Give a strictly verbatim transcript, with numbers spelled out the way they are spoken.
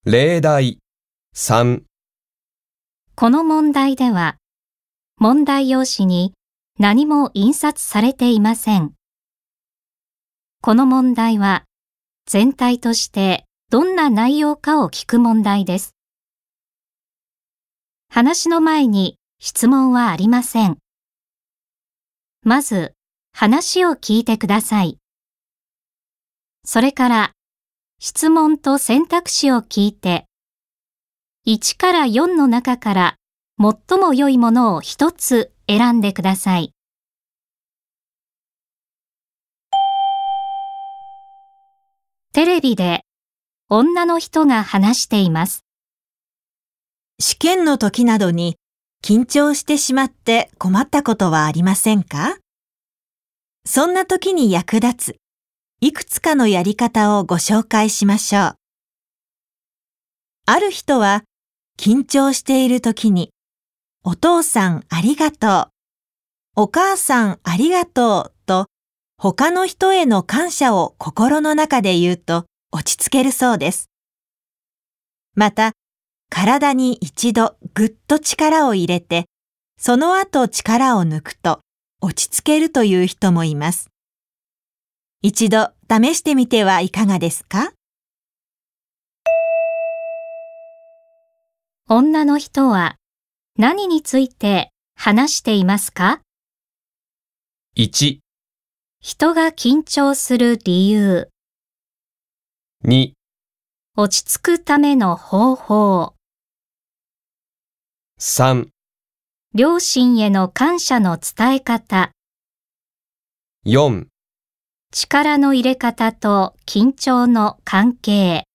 例題さん。 この問題では、問題用紙に何も印刷されていません。この問題は、全体としてどんな内容かを聞く問題です。話の前に質問はありません。まず、話を聞いてください。それから、質問と選択肢を聞いて、いちからよんの中から最も良いものを一つ選んでください。テレビで女の人が話しています。 試験の時などに緊張してしまって困ったことはありませんか？そんな時に役立ついくつかのやり方をご紹介しましょう。ある人は緊張している時にお父さんありがとう、お母さんありがとうと他の人への感謝を心の中で言うと落ち着けるそうです。また、体に一度ぐっと力を入れて、その後力を抜くと落ち着けるという人もいます。一度試してみてはいかがですか？ 女の人は何について話していますか？ いち、 人が緊張する理由。 に、 落ち着くための方法。 さん、 両親への感謝の伝え方。 よん、 力の入れ方と緊張の関係。